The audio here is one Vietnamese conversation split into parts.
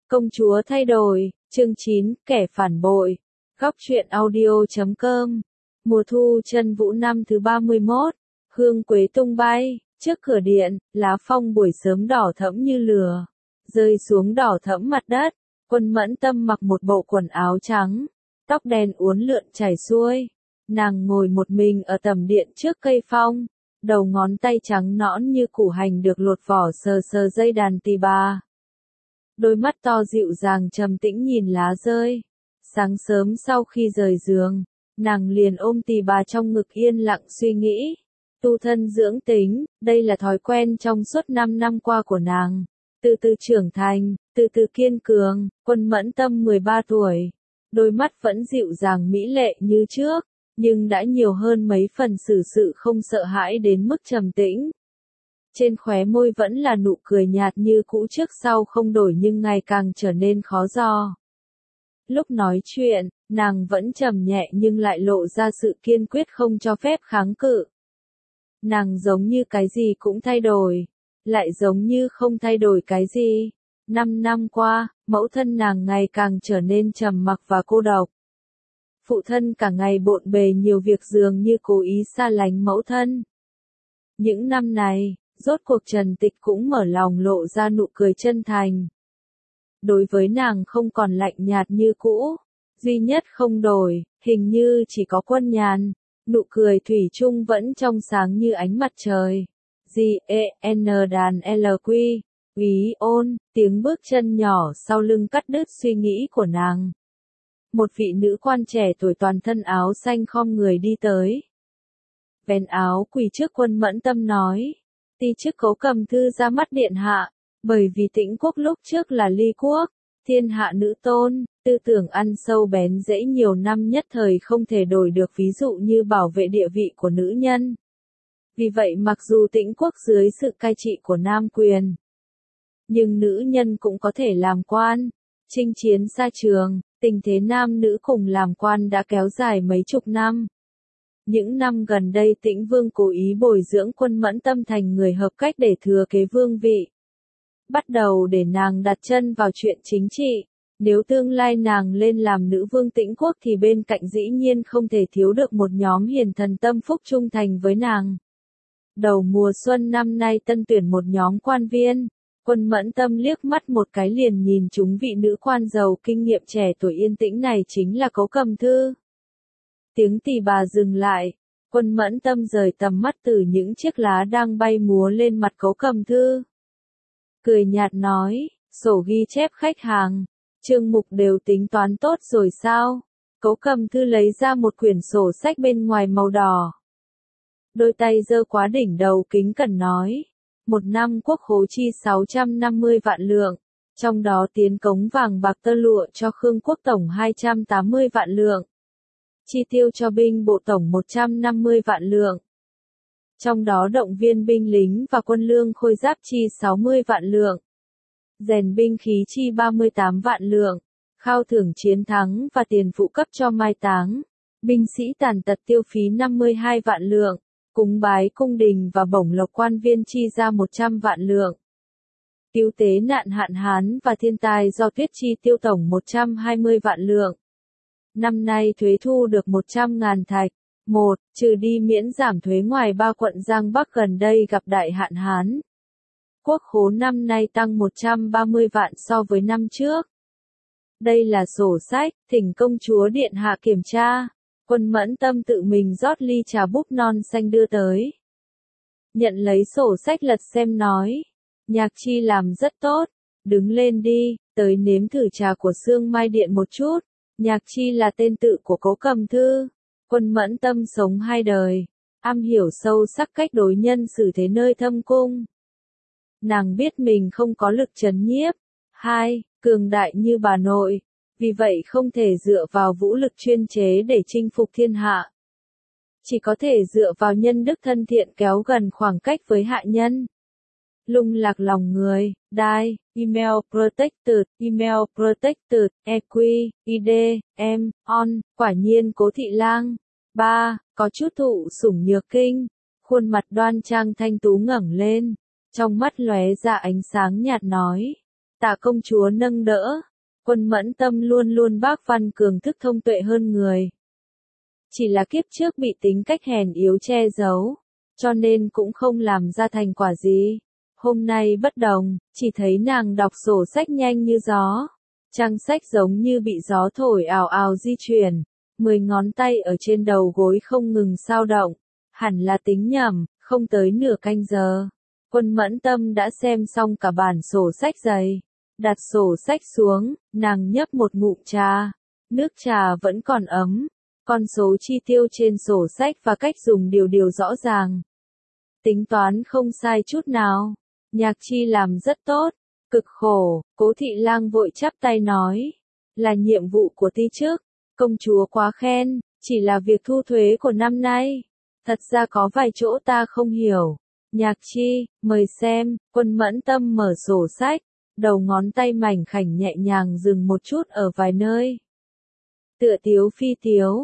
Công chúa thay đổi, chương 9, kẻ phản bội. Góc truyện audio.com. Mùa thu chân vũ năm thứ 31, hương quế tung bay, trước cửa điện, lá phong buổi sớm đỏ thẫm như lửa, rơi xuống đỏ thẫm mặt đất. Quân Mẫn Tâm mặc một bộ quần áo trắng, tóc đen uốn lượn chảy xuôi. Nàng ngồi một mình ở tầm điện trước cây phong, đầu ngón tay trắng nõn như củ hành được lột vỏ sờ sờ dây đàn tỳ bà. Đôi mắt to dịu dàng trầm tĩnh nhìn lá rơi. Sáng sớm sau khi rời giường, nàng liền ôm tỳ bà trong ngực yên lặng suy nghĩ. Tu thân dưỡng tính, đây là thói quen trong suốt 5 năm qua của nàng. Từ từ trưởng thành, từ từ kiên cường. Quân Mẫn Tâm 13 tuổi. Đôi mắt vẫn dịu dàng mỹ lệ như trước, nhưng đã nhiều hơn mấy phần xử sự không sợ hãi đến mức trầm tĩnh. Trên khóe môi vẫn là nụ cười nhạt như cũ trước sau không đổi nhưng ngày càng trở nên khó dò. Lúc nói chuyện, nàng vẫn trầm nhẹ nhưng lại lộ ra sự kiên quyết không cho phép kháng cự. Nàng giống như cái gì cũng thay đổi, lại giống như không thay đổi cái gì. 5 năm qua, mẫu thân nàng ngày càng trở nên trầm mặc và cô độc. Phụ thân cả ngày bộn bề nhiều việc dường như cố ý xa lánh mẫu thân. Những năm này, rốt cuộc Trần Tịch cũng mở lòng lộ ra nụ cười chân thành. Đối với nàng không còn lạnh nhạt như cũ, duy nhất không đổi, hình như chỉ có Quân Nhàn, nụ cười thủy chung vẫn trong sáng như ánh mặt trời. G.E.N đàn LQ, Úy Ôn, tiếng bước chân nhỏ sau lưng cắt đứt suy nghĩ của nàng. Một vị nữ quan trẻ tuổi toàn thân áo xanh khom người đi tới. Vén áo quỳ trước Quân Mẫn Tâm nói, ti chức Cố Cầm Thư ra mắt điện hạ, bởi vì Tĩnh quốc lúc trước là ly quốc, thiên hạ nữ tôn, tư tưởng ăn sâu bén rễ nhiều năm nhất thời không thể đổi được, ví dụ như bảo vệ địa vị của nữ nhân. Vì vậy mặc dù Tĩnh quốc dưới sự cai trị của nam quyền, nhưng nữ nhân cũng có thể làm quan, chinh chiến xa trường. Tình thế nam nữ cùng làm quan đã kéo dài mấy chục năm. Những năm gần đây Tĩnh Vương cố ý bồi dưỡng Quân Mẫn Tâm thành người hợp cách để thừa kế vương vị. Bắt đầu để nàng đặt chân vào chuyện chính trị. Nếu tương lai nàng lên làm nữ vương Tĩnh quốc thì bên cạnh dĩ nhiên không thể thiếu được một nhóm hiền thần tâm phúc trung thành với nàng. Đầu mùa xuân năm nay tân tuyển một nhóm quan viên. Quân Mẫn Tâm liếc mắt một cái liền nhìn chúng vị nữ quan giàu kinh nghiệm trẻ tuổi yên tĩnh này chính là Cố Cầm Thư. Tiếng tỳ bà dừng lại, Quân Mẫn Tâm rời tầm mắt từ những chiếc lá đang bay múa lên mặt Cố Cầm Thư. Cười nhạt nói, sổ ghi chép khách hàng, chương mục đều tính toán tốt rồi sao? Cố Cầm Thư lấy ra một quyển sổ sách bên ngoài màu đỏ. Đôi tay giơ quá đỉnh đầu kính cẩn nói. Một năm quốc khố chi 650 vạn lượng, trong đó tiến cống vàng bạc tơ lụa cho Khương quốc tổng 280 vạn lượng. Chi tiêu cho binh bộ tổng 150 vạn lượng. Trong đó động viên binh lính và quân lương khôi giáp chi 60 vạn lượng. Rèn binh khí chi 38 vạn lượng. Khao thưởng chiến thắng và tiền phụ cấp cho mai táng. Binh sĩ tàn tật tiêu phí 52 vạn lượng. Cúng bái cung đình và bổng lộc quan viên chi ra 100 vạn lượng. Cứu tế nạn hạn hán và thiên tai do tuyết chi tiêu tổng 120 vạn lượng. Năm nay thuế thu được 100.000 thạch. 1. Trừ đi miễn giảm thuế ngoài 3 quận Giang Bắc gần đây gặp đại hạn hán. Quốc khố năm nay tăng 130 vạn so với năm trước. Đây là sổ sách, thỉnh công chúa điện hạ kiểm tra. Quân Mẫn Tâm tự mình rót ly trà búp non xanh đưa tới. Nhận lấy sổ sách lật xem nói. Nhạc Chi làm rất tốt. Đứng lên đi, tới nếm thử trà của Sương Mai Điện một chút. Nhạc Chi là tên tự của Cố Cầm Thư. Quân Mẫn Tâm sống 2 đời. Am hiểu sâu sắc cách đối nhân xử thế nơi thâm cung. Nàng biết mình không có lực trấn nhiếp. 2. Cường đại như bà nội. Vì vậy không thể dựa vào vũ lực chuyên chế để chinh phục thiên hạ. Chỉ có thể dựa vào nhân đức thân thiện kéo gần khoảng cách với hạ nhân. Lung lạc lòng người, die, email protected, EQ, ID, M, on, quả nhiên Cố Thị Lang. 3. Có chút thụ sủng nhược kinh. Khuôn mặt đoan trang thanh tú ngẩng lên. Trong mắt lóe ra ánh sáng nhạt nói. Tạ công chúa nâng đỡ. Quân Mẫn Tâm luôn luôn bác Văn Cường thức thông tuệ hơn người. Chỉ là kiếp trước bị tính cách hèn yếu che giấu, cho nên cũng không làm ra thành quả gì. Hôm nay bất đồng, chỉ thấy nàng đọc sổ sách nhanh như gió. Trang sách giống như bị gió thổi ào ào di chuyển, 10 ngón tay ở trên đầu gối không ngừng sao động. Hẳn là tính nhầm, không tới nửa canh giờ. Quân Mẫn Tâm đã xem xong cả bản sổ sách dày. Đặt sổ sách xuống, nàng nhấp một ngụm trà. Nước trà vẫn còn ấm. Con số chi tiêu trên sổ sách và cách dùng đều rõ ràng. Tính toán không sai chút nào. Nhạc Chi làm rất tốt. Cực khổ, Cố Thị Lang vội chắp tay nói. Là nhiệm vụ của ty trước. Công chúa quá khen, chỉ là việc thu thuế của năm nay. Thật ra có vài chỗ ta không hiểu. Nhạc Chi, mời xem. Quân Mẫn Tâm mở sổ sách. Đầu ngón tay mảnh khảnh nhẹ nhàng dừng một chút ở vài nơi. Tựa tiếu phi tiếu,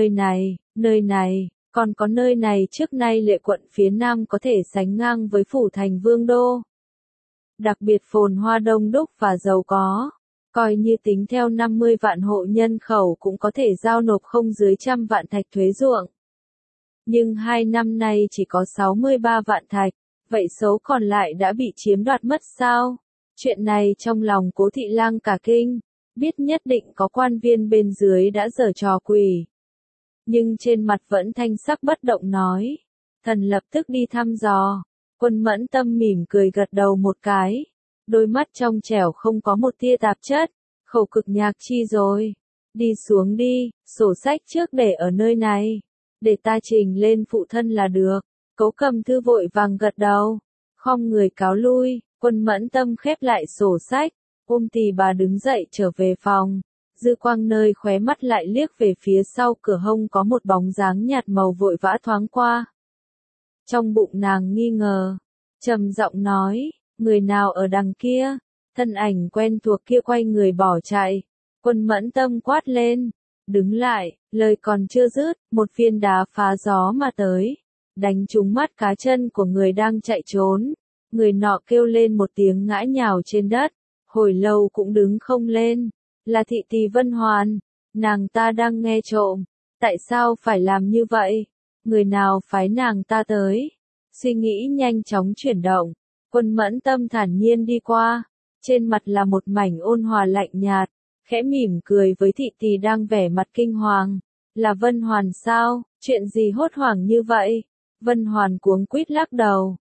nơi này, còn có nơi này trước nay lệ quận phía Nam có thể sánh ngang với phủ thành Vương Đô. Đặc biệt phồn hoa đông đúc và giàu có, coi như tính theo 50 vạn hộ nhân khẩu cũng có thể giao nộp không dưới 100 vạn thạch thuế ruộng. Nhưng 2 năm nay chỉ có 63 vạn thạch, vậy số còn lại đã bị chiếm đoạt mất sao? Chuyện này trong lòng Cố Thị Lang cả kinh, biết nhất định có quan viên bên dưới đã giở trò quỷ. Nhưng trên mặt vẫn thanh sắc bất động nói. Thần lập tức đi thăm dò. Quân Mẫn Tâm mỉm cười gật đầu một cái. Đôi mắt trong trẻo không có một tia tạp chất. Khẩu cực Nhạc Chi rồi. Đi xuống đi, sổ sách trước để ở nơi này. Để ta trình lên phụ thân là được. Cố Cầm Thư vội vàng gật đầu. Khom người cáo lui, Quân Mẫn Tâm khép lại sổ sách. Ôm Tỳ bà đứng dậy trở về phòng. Dư quang nơi khóe mắt lại liếc về phía sau cửa hông có một bóng dáng nhạt màu vội vã thoáng qua. Trong bụng nàng nghi ngờ, trầm giọng nói, người nào ở đằng kia? Thân ảnh quen thuộc kia quay người bỏ chạy. Quân Mẫn Tâm quát lên, đứng lại, lời còn chưa dứt, một viên đá phá gió mà tới, đánh trúng mắt cá chân của người đang chạy trốn. Người nọ kêu lên một tiếng ngã nhào trên đất, hồi lâu cũng đứng không lên. Là thị tỳ Vân Hoàn, nàng ta đang nghe trộm, tại sao phải làm như vậy? Người nào phái nàng ta tới? Suy nghĩ nhanh chóng chuyển động, Quân Mẫn Tâm thản nhiên đi qua, trên mặt là một mảnh ôn hòa lạnh nhạt, khẽ mỉm cười với thị tỳ đang vẻ mặt kinh hoàng. Là Vân Hoàn sao? Chuyện gì hốt hoảng như vậy? Vân Hoàn cuống quýt lắc đầu.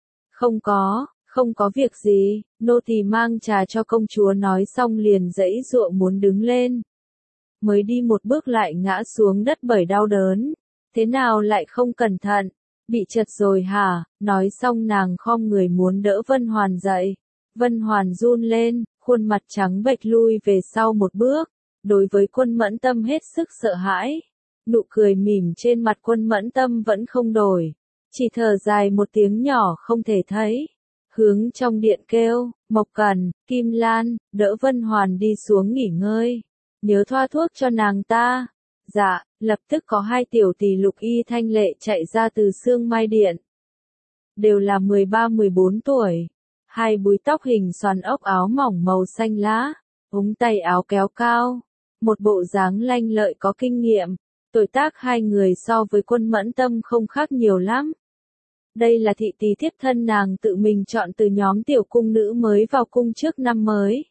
Không có việc gì, nô tỳ mang trà cho công chúa nói xong liền giãy giụa muốn đứng lên. Mới đi một bước lại ngã xuống đất bởi đau đớn. Thế nào lại không cẩn thận? Bị trật rồi hả? Nói xong nàng khom người muốn đỡ Vân Hoàn dậy. Vân Hoàn run lên, khuôn mặt trắng bệch lui về sau một bước. Đối với Quân Mẫn Tâm hết sức sợ hãi. Nụ cười mỉm trên mặt Quân Mẫn Tâm vẫn không đổi. Chỉ thở dài một tiếng nhỏ không thể thấy. Hướng trong điện kêu, Mộc Cần, Kim Lan, đỡ Vân Hoàn đi xuống nghỉ ngơi. Nhớ thoa thuốc cho nàng ta. Dạ, lập tức có 2 tiểu tỷ Lục Y thanh lệ chạy ra từ Sương Mai Điện. Đều là 13-14 tuổi. 2 búi tóc hình xoàn ốc áo mỏng màu xanh lá, ống tay áo kéo cao. Một bộ dáng lanh lợi có kinh nghiệm. Tuổi tác 2 người so với Quân Mẫn Tâm không khác nhiều lắm. Đây là thị tỳ thiếp thân nàng tự mình chọn từ nhóm tiểu cung nữ mới vào cung trước năm mới.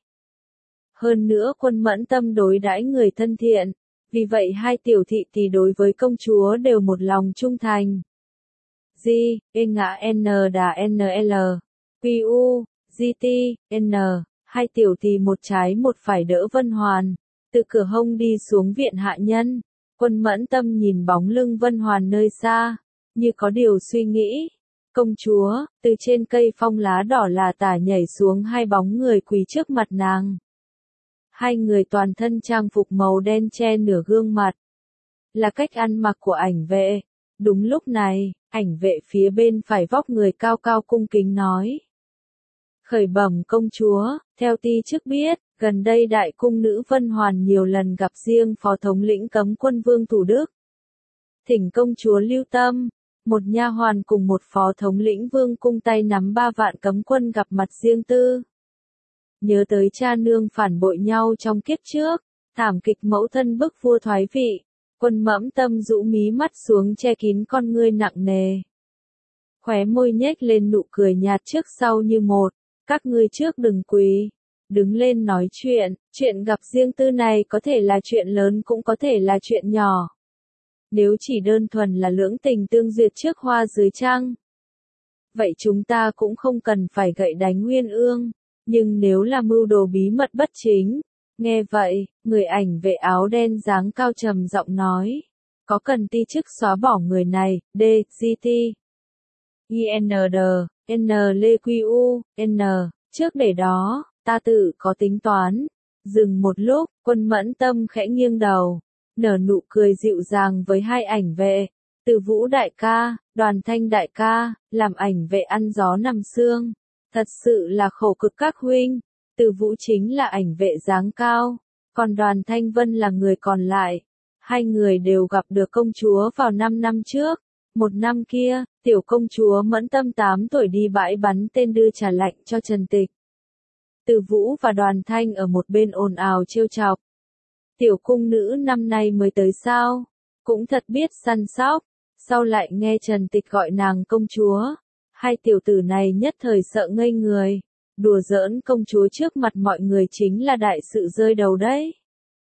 Hơn nữa Quân Mẫn Tâm đối đãi người thân thiện, vì vậy 2 tiểu thị tỳ đối với công chúa đều một lòng trung thành. G, E ngã N đà NL, QU, GT, N, 2 tiểu tỳ một trái một phải đỡ Vân Hoàn, từ cửa hông đi xuống viện hạ nhân. Quân Mẫn Tâm nhìn bóng lưng Vân Hoàn nơi xa, như có điều suy nghĩ. Công chúa, từ trên cây phong lá đỏ là tả nhảy xuống 2 bóng người quỳ trước mặt nàng. 2 người toàn thân trang phục màu đen che nửa gương mặt. Là cách ăn mặc của ảnh vệ. Đúng lúc này, ảnh vệ phía bên phải vóc người cao cao cung kính nói. Khởi bẩm công chúa, theo ty chức biết, gần đây đại cung nữ Vân Hoàn nhiều lần gặp riêng phó thống lĩnh cấm quân Vương Thủ Đức. Thỉnh công chúa lưu tâm. Một nha hoàn cùng một phó thống lĩnh Vương cung tay nắm 3 vạn cấm quân gặp mặt riêng tư. nhớ tới cha nương phản bội nhau trong kiếp trước, thảm kịch mẫu thân bức vua thoái vị, Quân Mẫm Tâm rũ mí mắt xuống che kín con ngươi nặng nề. Khóe môi nhếch lên nụ cười nhạt trước sau như một, các ngươi trước đừng quỳ, đứng lên nói chuyện gặp riêng tư này có thể là chuyện lớn cũng có thể là chuyện nhỏ. Nếu chỉ đơn thuần là lưỡng tình tương duyệt trước hoa dưới trăng, vậy chúng ta cũng không cần phải gậy đánh Nguyên Ương, nhưng nếu là mưu đồ bí mật bất chính, nghe vậy, người ảnh vệ áo đen dáng cao trầm giọng nói, có cần ti chức xóa bỏ người này, DGT, IND, NLQU, N, trước để đó, ta tự có tính toán. Dừng một lúc, Quân Mẫn Tâm khẽ nghiêng đầu, nở nụ cười dịu dàng với hai ảnh vệ, Từ Vũ đại ca, Đoàn Thanh đại ca, làm ảnh vệ ăn gió nằm sương. Thật sự là khổ cực các huynh. Từ Vũ chính là ảnh vệ dáng cao, còn Đoàn Thanh Vân là người còn lại. Hai người đều gặp được công chúa vào 5 năm trước. Một năm kia, tiểu công chúa Mẫn Tâm 8 tuổi đi bãi bắn tên đưa trà lạnh cho Trần Tịch. Từ Vũ và Đoàn Thanh ở một bên ồn ào trêu chọc. Tiểu cung nữ năm nay mới tới sao, cũng thật biết săn sóc, sau lại nghe Trần Tịch gọi nàng công chúa. Hai tiểu tử này nhất thời sợ ngây người, đùa giỡn công chúa trước mặt mọi người chính là đại sự rơi đầu đấy.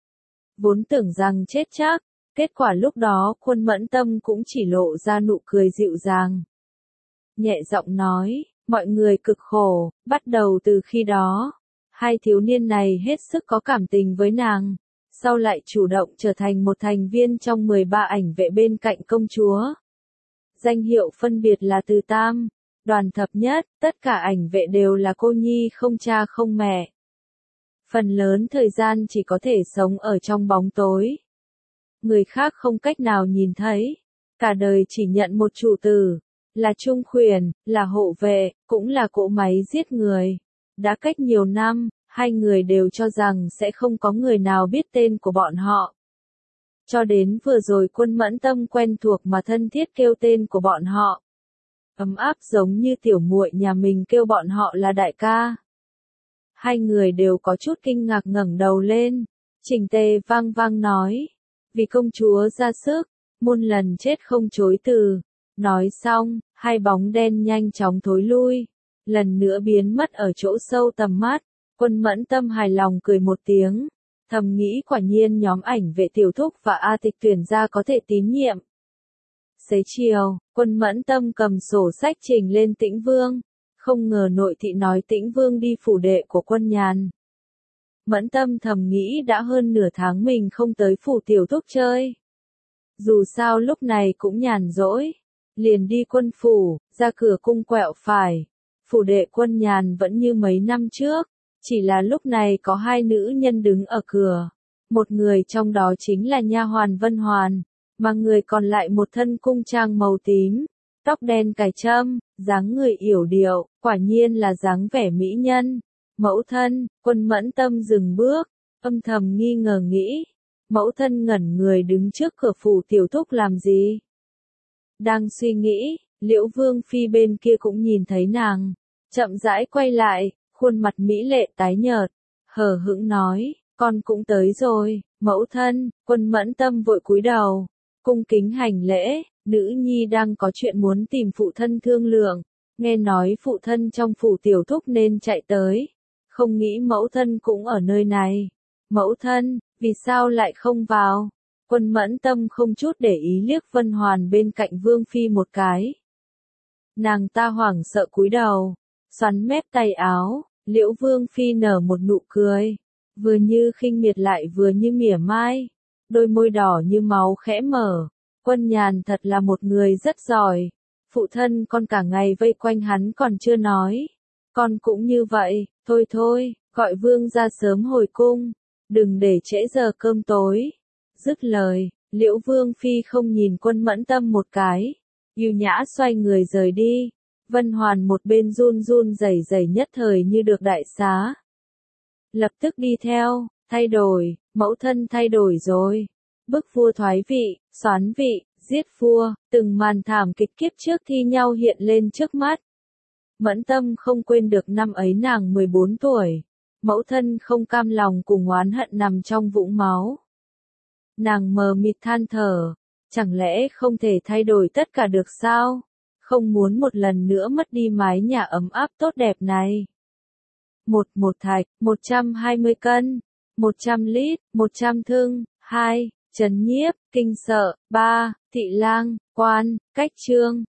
Vốn tưởng rằng chết chắc, kết quả lúc đó Quân Mẫn Tâm cũng chỉ lộ ra nụ cười dịu dàng. Nhẹ giọng nói, mọi người cực khổ, bắt đầu từ khi đó, hai thiếu niên này hết sức có cảm tình với nàng, sau lại chủ động trở thành một thành viên trong 13 ảnh vệ bên cạnh công chúa. Danh hiệu phân biệt là Từ Tam, Đoàn Thập Nhất, tất cả ảnh vệ đều là cô nhi không cha không mẹ. Phần lớn thời gian chỉ có thể sống ở trong bóng tối. Người khác không cách nào nhìn thấy, cả đời chỉ nhận một chủ tử, là trung khuyển, là hộ vệ, cũng là cỗ máy giết người. Đã cách nhiều năm, hai người đều cho rằng sẽ không có người nào biết tên của bọn họ. Cho đến vừa rồi Quân Mẫn Tâm quen thuộc mà thân thiết kêu tên của bọn họ. Ấm áp giống như tiểu muội nhà mình kêu bọn họ là đại ca. Hai người đều có chút kinh ngạc ngẩng đầu lên. Trình Tề vang vang nói, vì công chúa ra sức, muôn lần chết không chối từ. Nói xong, hai bóng đen nhanh chóng thối lui, lần nữa biến mất ở chỗ sâu tầm mắt. Quân Mẫn Tâm hài lòng cười một tiếng, thầm nghĩ quả nhiên nhóm ảnh vệ Tiểu Thúc và A Tịch tuyển ra có thể tín nhiệm. Xế chiều, Quân Mẫn Tâm cầm sổ sách trình lên Tĩnh Vương, không ngờ nội thị nói Tĩnh Vương đi phủ đệ của Quân Nhàn. Mẫn Tâm thầm nghĩ đã hơn nửa tháng mình không tới phủ Tiểu Thúc chơi. Dù sao lúc này cũng nhàn rỗi, liền đi quân phủ, ra cửa cung quẹo phải. Phủ đệ Quân Nhàn vẫn như mấy năm trước, chỉ là lúc này có hai nữ nhân đứng ở cửa. Một người trong đó chính là nha hoàn Vân Hoàn, mà người còn lại một thân cung trang màu tím, tóc đen cài trâm, dáng người yểu điệu, quả nhiên là dáng vẻ mỹ nhân. Mẫu thân, Quân Mẫn Tâm dừng bước, âm thầm nghi ngờ nghĩ. Mẫu thân ngẩn người đứng trước cửa phủ Tiểu Thúc làm gì? Đang suy nghĩ, Liễu Vương Phi bên kia cũng nhìn thấy nàng, chậm rãi quay lại, khuôn mặt mỹ lệ tái nhợt, hờ hững nói, con cũng tới rồi, mẫu thân. Quân Mẫn Tâm vội cúi đầu, cung kính hành lễ, nữ nhi đang có chuyện muốn tìm phụ thân thương lượng, nghe nói phụ thân trong phủ Tiểu Thúc nên chạy tới, không nghĩ mẫu thân cũng ở nơi này. Mẫu thân, vì sao lại không vào? Quân Mẫn Tâm không chút để ý liếc Vân Hoàn bên cạnh Vương Phi một cái. Nàng ta hoảng sợ cúi đầu, xoắn mép tay áo. Liễu Vương Phi nở một nụ cười, vừa như khinh miệt lại vừa như mỉa mai, đôi môi đỏ như máu khẽ mở. Quân Nhàn thật là một người rất giỏi, phụ thân con cả ngày vây quanh hắn còn chưa nói, con cũng như vậy, thôi thôi, gọi Vương ra sớm hồi cung, đừng để trễ giờ cơm tối. Dứt lời, Liễu Vương Phi không nhìn Quân Mẫn Tâm một cái, ưu nhã xoay người rời đi. Vân Hoàn một bên run run rẩy rẩy nhất thời như được đại xá. Lập tức đi theo, thay đổi, mẫu thân thay đổi rồi. Bức vua thoái vị, soán vị, giết vua, từng màn thảm kịch kiếp trước thi nhau hiện lên trước mắt. Mẫn Tâm không quên được năm ấy nàng 14 tuổi. Mẫu thân không cam lòng cùng oán hận nằm trong vũng máu. Nàng mờ mịt than thở, chẳng lẽ không thể thay đổi tất cả được sao? Không muốn một lần nữa mất đi mái nhà ấm áp tốt đẹp này. Một thạch, 120 cân, 100 lít, 100 thưng, 2, trấn nhiếp, kinh sợ, 3, thị lang, quan, cách trương.